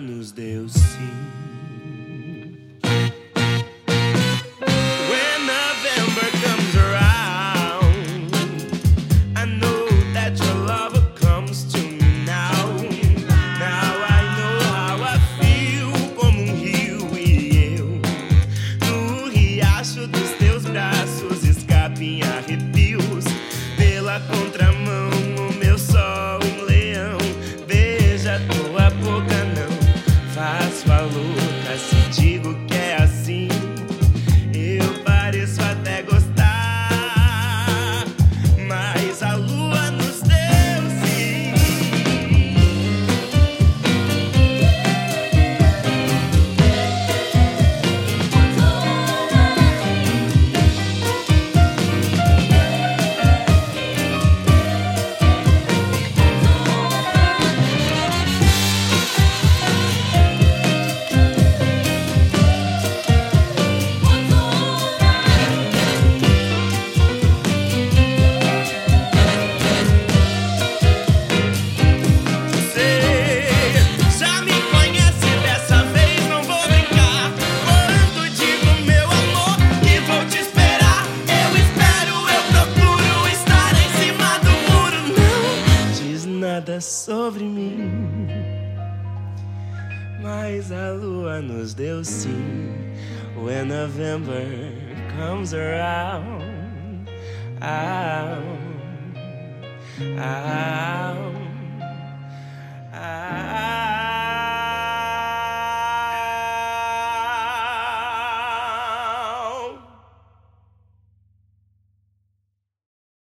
nos deu sim. When November comes around, I know that your love comes to me now. Now I know how I feel, como rio e eu no riacho dos teus braços, escape em arrepios pela contramão. O meu sol em leão, beija tua boca, não faço a louca se digo que é assim. Eu pareço até gostar, mas a lua nos deu sim. Sobre mim, mas a lua nos deu sim. When November comes around,